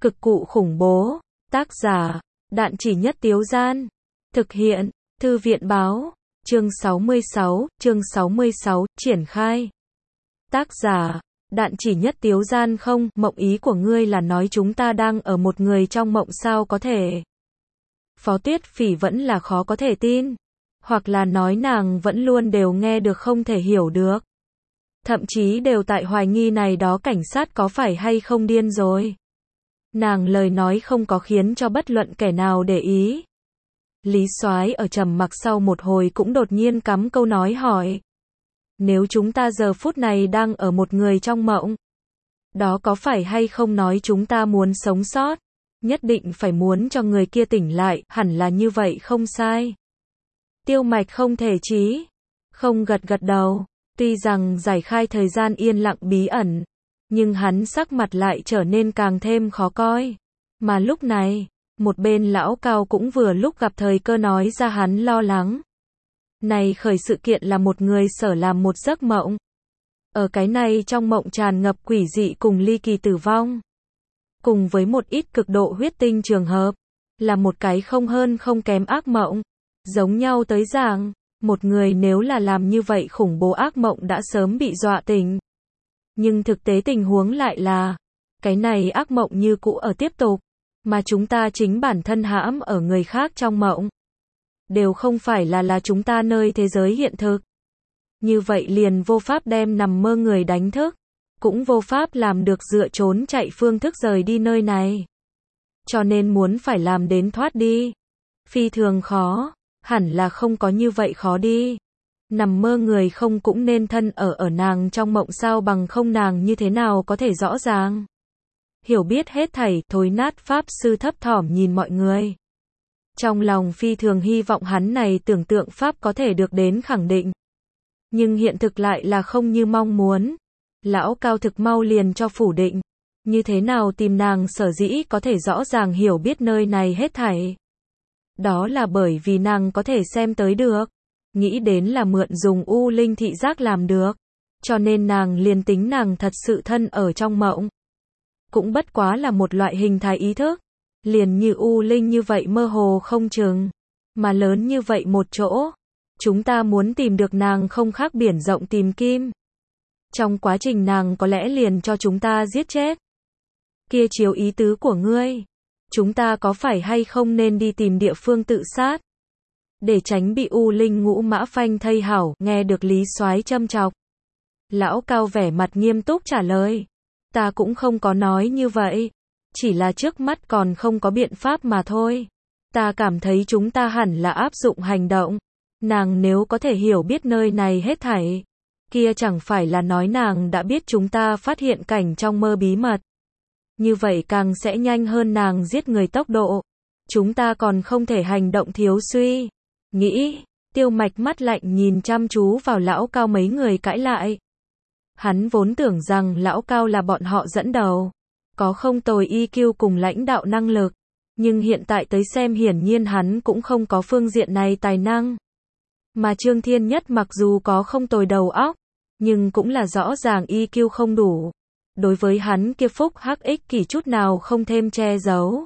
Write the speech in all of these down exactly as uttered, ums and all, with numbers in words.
Cực cụ khủng bố. Tác giả, Đạn Chỉ Nhất Tiếu Gian. Thực hiện, Thư viện Báo. Chương sáu mươi sáu, chương sáu mươi sáu, triển khai. Tác giả, Đạn Chỉ Nhất Tiếu Gian. Không, mộng ý của ngươi là nói chúng ta đang ở một người trong mộng sao có thể. Phó Tuyết Phỉ vẫn là khó có thể tin. Hoặc là nói nàng vẫn luôn đều nghe được không thể hiểu được. Thậm chí đều tại hoài nghi này đó cảnh sát có phải hay không điên rồi. Nàng lời nói không có khiến cho bất luận kẻ nào để ý. Lý Soái ở trầm mặc sau một hồi cũng đột nhiên cắm câu nói hỏi. Nếu chúng ta giờ phút này đang ở một người trong mộng, đó có phải hay không nói chúng ta muốn sống sót, nhất định phải muốn cho người kia tỉnh lại, hẳn là như vậy không sai. Tiêu Mạch không thể chí, không gật gật đầu, tuy rằng giải khai thời gian yên lặng bí ẩn, nhưng hắn sắc mặt lại trở nên càng thêm khó coi. Mà lúc này, một bên lão Cao cũng vừa lúc gặp thời cơ nói ra hắn lo lắng. Này khởi sự kiện là một người sở làm một giấc mộng. Ở cái này trong mộng tràn ngập quỷ dị cùng ly kỳ tử vong. Cùng với một ít cực độ huyết tinh trường hợp, là một cái không hơn không kém ác mộng. Giống nhau tới giảng, một người nếu là làm như vậy khủng bố ác mộng đã sớm bị dọa tỉnh. Nhưng thực tế tình huống lại là, cái này ác mộng như cũ ở tiếp tục, mà chúng ta chính bản thân hãm ở người khác trong mộng. Đều không phải là là chúng ta nơi thế giới hiện thực. Như vậy liền vô pháp đem nằm mơ người đánh thức, cũng vô pháp làm được dựa trốn chạy phương thức rời đi nơi này. Cho nên muốn phải làm đến thoát đi, phi thường khó, hẳn là không có như vậy khó đi. Nằm mơ người không cũng nên thân ở ở nàng trong mộng sao, bằng không nàng như thế nào có thể rõ ràng. Hiểu biết hết thảy, thối nát pháp sư thấp thỏm nhìn mọi người. Trong lòng phi thường hy vọng hắn này tưởng tượng pháp có thể được đến khẳng định. Nhưng hiện thực lại là không như mong muốn. Lão Cao thực mau liền cho phủ định. Như thế nào tìm nàng sở dĩ có thể rõ ràng hiểu biết nơi này hết thảy. Đó là bởi vì nàng có thể xem tới được. Nghĩ đến là mượn dùng u linh thị giác làm được. Cho nên nàng liền tính nàng thật sự thân ở trong mộng. Cũng bất quá là một loại hình thái ý thức. Liền như u linh như vậy mơ hồ không chừng. Mà lớn như vậy một chỗ. Chúng ta muốn tìm được nàng không khác biển rộng tìm kim. Trong quá trình nàng có lẽ liền cho chúng ta giết chết. Kia chiếu ý tứ của ngươi. Chúng ta có phải hay không nên đi tìm địa phương tự sát? Để tránh bị u linh ngũ mã phanh thây hảo, nghe được Lý Soái châm chọc. Lão Cao vẻ mặt nghiêm túc trả lời. Ta cũng không có nói như vậy. Chỉ là trước mắt còn không có biện pháp mà thôi. Ta cảm thấy chúng ta hẳn là áp dụng hành động. Nàng nếu có thể hiểu biết nơi này hết thảy, kia chẳng phải là nói nàng đã biết chúng ta phát hiện cảnh trong mơ bí mật. Như vậy càng sẽ nhanh hơn nàng giết người tốc độ. Chúng ta còn không thể hành động thiếu suy. Nghĩ, Tiêu Mạch mắt lạnh nhìn chăm chú vào lão Cao mấy người cãi lại. Hắn vốn tưởng rằng lão Cao là bọn họ dẫn đầu. Có không tồi i kiu cùng lãnh đạo năng lực. Nhưng hiện tại tới xem hiển nhiên hắn cũng không có phương diện này tài năng. Mà Trương Thiên Nhất mặc dù có không tồi đầu óc, nhưng cũng là rõ ràng i kiu không đủ. Đối với hắn kia phúc hắc ích kỷ chút nào không thêm che giấu.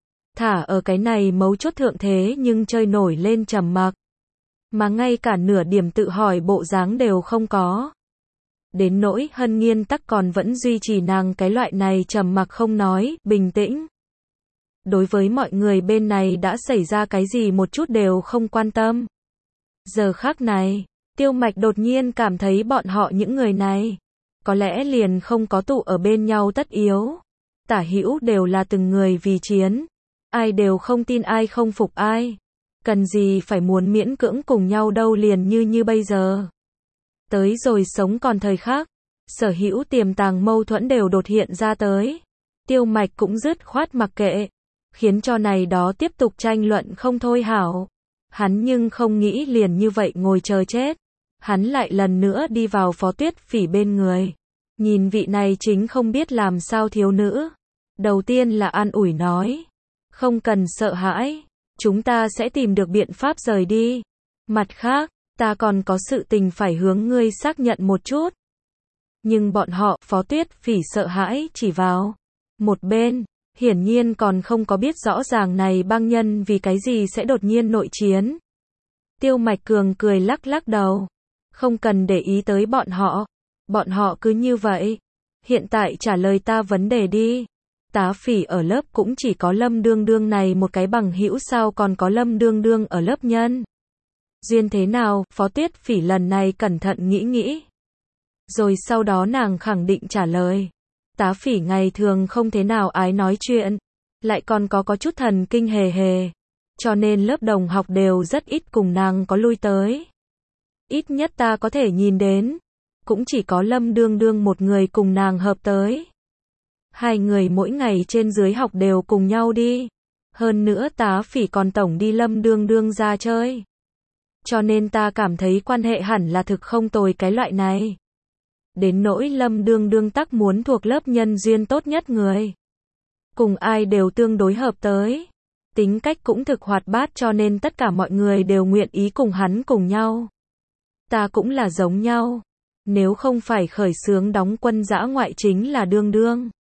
Thả ở cái này mấu chốt thượng thế nhưng chơi nổi lên trầm mặc. Mà ngay cả nửa điểm tự hỏi bộ dáng đều không có. Đến nỗi Hân Nghiên tắc còn vẫn duy trì nàng cái loại này trầm mặc không nói, bình tĩnh. Đối với mọi người bên này đã xảy ra cái gì một chút đều không quan tâm. Giờ khắc này, Tiêu Mạch đột nhiên cảm thấy bọn họ những người này, có lẽ liền không có tụ ở bên nhau tất yếu. Tả hữu đều là từng người vì chiến. Ai đều không tin ai không phục ai. Cần gì phải muốn miễn cưỡng cùng nhau đâu, liền như như bây giờ. Tới rồi sống còn thời khắc, sở hữu tiềm tàng mâu thuẫn đều đột hiện ra tới. Tiêu Mạch cũng dứt khoát mặc kệ, khiến cho này đó tiếp tục tranh luận không thôi hảo. Hắn nhưng không nghĩ liền như vậy ngồi chờ chết. Hắn lại lần nữa đi vào Phó Tuyết Phỉ bên người. Nhìn vị này chính không biết làm sao thiếu nữ. Đầu tiên là an ủi nói. Không cần sợ hãi. Chúng ta sẽ tìm được biện pháp rời đi. Mặt khác, ta còn có sự tình phải hướng ngươi xác nhận một chút. Nhưng bọn họ, Phó Tuyết Phỉ sợ hãi chỉ vào một bên. hiển nhiên còn không có biết rõ ràng này bang nhân vì cái gì sẽ đột nhiên nội chiến. Tiêu Mạch Cường cười lắc lắc đầu. Không cần để ý tới bọn họ. Bọn họ cứ như vậy. Hiện tại trả lời ta vấn đề đi. Tá Phỉ ở lớp cũng chỉ có Lâm Đương Đương này một cái bằng hữu, sao còn có Lâm Đương Đương ở lớp nhân? Duyên thế nào? Phó Tuyết Phỉ lần này cẩn thận nghĩ nghĩ. Rồi sau đó nàng khẳng định trả lời. Tá Phỉ ngày thường không thế nào ái nói chuyện. Lại còn có có chút thần kinh hề hề. Cho nên lớp đồng học đều rất ít cùng nàng có lui tới. Ít nhất ta có thể nhìn đến. Cũng chỉ có Lâm Đương Đương một người cùng nàng hợp tới. Hai người mỗi ngày trên dưới học đều cùng nhau đi. Hơn nữa Tá Phỉ còn tổng đi Lâm Đương Đương ra chơi. Cho nên ta cảm thấy quan hệ hẳn là thực không tồi cái loại này. Đến nỗi Lâm Đương Đương tắc muốn thuộc lớp nhân duyên tốt nhất người. Cùng ai đều tương đối hợp tới. Tính cách cũng thực hoạt bát, cho nên tất cả mọi người đều nguyện ý cùng hắn cùng nhau. Ta cũng là giống nhau. Nếu không phải khởi xướng đóng quân dã ngoại chính là Đương Đương.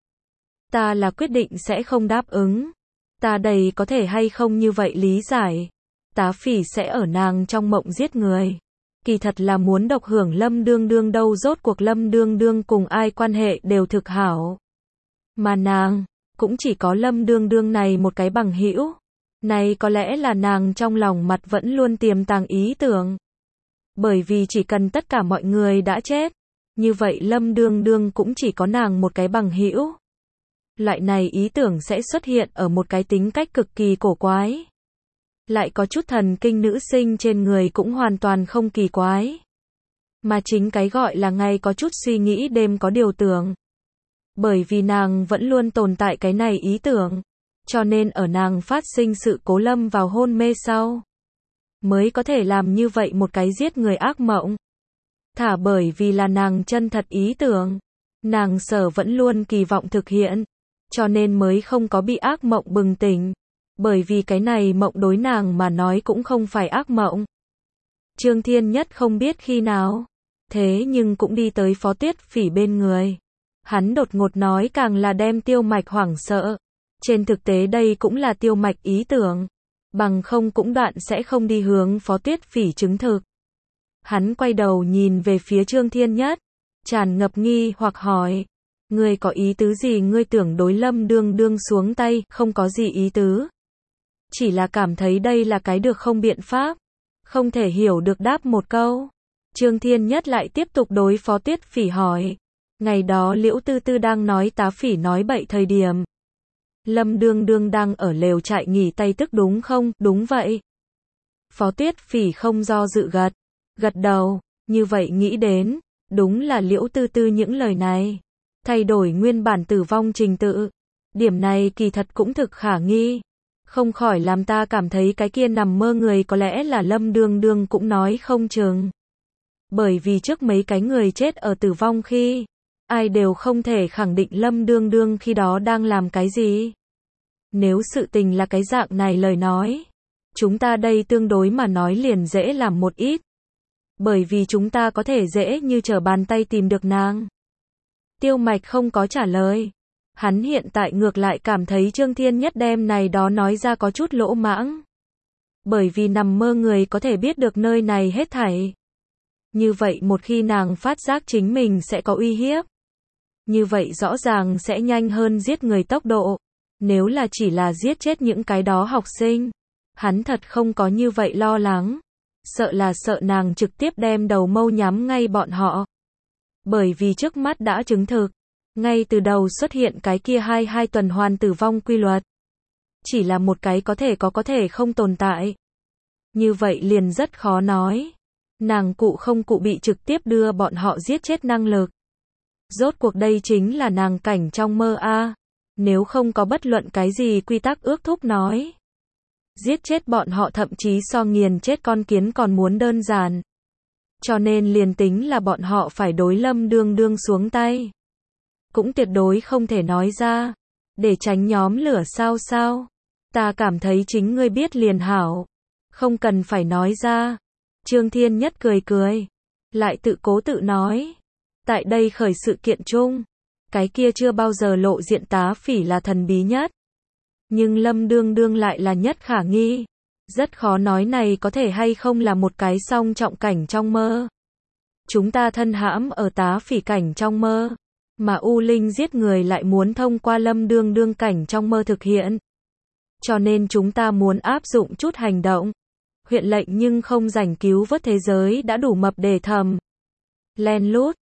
Ta là quyết định sẽ không đáp ứng. Ta đầy có thể hay không như vậy lý giải. Tá Phỉ sẽ ở nàng trong mộng giết người. Kỳ thật là muốn độc hưởng Lâm Đương Đương đâu, rốt cuộc Lâm Đương Đương cùng ai quan hệ đều thực hảo. Mà nàng, cũng chỉ có Lâm Đương Đương này một cái bằng hữu. Này có lẽ là nàng trong lòng mặt vẫn luôn tiềm tàng ý tưởng. Bởi vì chỉ cần tất cả mọi người đã chết, như vậy Lâm Đương Đương cũng chỉ có nàng một cái bằng hữu. Loại này ý tưởng sẽ xuất hiện ở một cái tính cách cực kỳ cổ quái. Lại có chút thần kinh nữ sinh trên người cũng hoàn toàn không kỳ quái. Mà chính cái gọi là ngày có chút suy nghĩ đêm có điều tưởng. Bởi vì nàng vẫn luôn tồn tại cái này ý tưởng. Cho nên ở nàng phát sinh sự cố lâm vào hôn mê sau. Mới có thể làm như vậy một cái giết người ác mộng. Thả bởi vì là nàng chân thật ý tưởng. Nàng sở vẫn luôn kỳ vọng thực hiện. Cho nên mới không có bị ác mộng bừng tỉnh. Bởi vì cái này mộng đối nàng mà nói cũng không phải ác mộng. Trương Thiên Nhất không biết khi nào. Thế nhưng cũng đi tới Phó Tuyết Phỉ bên người. Hắn đột ngột nói càng là đem Tiêu Mạch hoảng sợ. Trên thực tế đây cũng là Tiêu Mạch ý tưởng. Bằng không cũng đoạn sẽ không đi hướng Phó Tuyết Phỉ chứng thực. Hắn quay đầu nhìn về phía Trương Thiên Nhất. Tràn ngập nghi hoặc hỏi. Ngươi có ý tứ gì? Ngươi tưởng đối Lâm Đương Đương xuống tay? Không có gì ý tứ. Chỉ là cảm thấy đây là cái được không biện pháp. Không thể hiểu được đáp một câu. Trương Thiên Nhất lại tiếp tục đối Phó Tuyết Phỉ hỏi. Ngày đó Liễu Tư Tư đang nói Tá Phỉ nói bậy thời điểm. Lâm Đương Đương đang ở lều trại nghỉ tay tức đúng không? Đúng vậy. Phó Tuyết Phỉ không do dự gật. Gật đầu. Như vậy nghĩ đến. Đúng là Liễu Tư Tư những lời này. Thay đổi nguyên bản tử vong trình tự. Điểm này kỳ thật cũng thực khả nghi. Không khỏi làm ta cảm thấy cái kia nằm mơ người có lẽ là Lâm Đương Đương cũng nói không chừng. Bởi vì trước mấy cái người chết ở tử vong khi, ai đều không thể khẳng định Lâm Đương Đương khi đó đang làm cái gì. Nếu sự tình là cái dạng này lời nói, chúng ta đây tương đối mà nói liền dễ làm một ít. Bởi vì chúng ta có thể dễ như trở bàn tay tìm được nàng. Tiêu Mạch không có trả lời. Hắn hiện tại ngược lại cảm thấy Trương Thiên Nhất đem này đó nói ra có chút lỗ mãng. Bởi vì nằm mơ người có thể biết được nơi này hết thảy. Như vậy một khi nàng phát giác chính mình sẽ có uy hiếp. Như vậy rõ ràng sẽ nhanh hơn giết người tốc độ. Nếu là chỉ là giết chết những cái đó học sinh. Hắn thật không có như vậy lo lắng. Sợ là sợ nàng trực tiếp đem đầu mâu nhắm ngay bọn họ. Bởi vì trước mắt đã chứng thực. Ngay từ đầu xuất hiện cái kia hai hai tuần hoàn tử vong quy luật. Chỉ là một cái có thể có có thể không tồn tại. Như vậy liền rất khó nói. Nàng cụ không cụ bị trực tiếp đưa bọn họ giết chết năng lực. Rốt cuộc đây chính là nàng cảnh trong mơ a. Nếu không có bất luận cái gì quy tắc ước thúc nói. Giết chết bọn họ thậm chí so nghiền chết con kiến còn muốn đơn giản. Cho nên liền tính là bọn họ phải đối Lâm Đương Đương xuống tay. Cũng tuyệt đối không thể nói ra. Để tránh nhóm lửa sao sao. Ta cảm thấy chính ngươi biết liền hảo. Không cần phải nói ra. Trương Thiên Nhất cười cười. Lại tự cố tự nói. Tại đây khởi sự kiện chung. Cái kia chưa bao giờ lộ diện Tá Phỉ là thần bí nhất. Nhưng Lâm Đương Đương lại là nhất khả nghi. Rất khó nói này có thể hay không là một cái song trọng cảnh trong mơ. Chúng ta thân hãm ở tá phỉ cảnh trong mơ, mà U Linh giết người lại muốn thông qua Lâm Đương Đương cảnh trong mơ thực hiện. Cho nên chúng ta muốn áp dụng chút hành động. Huyện lệnh nhưng không rảnh cứu vớt thế giới đã đủ mập để thầm. Len lút,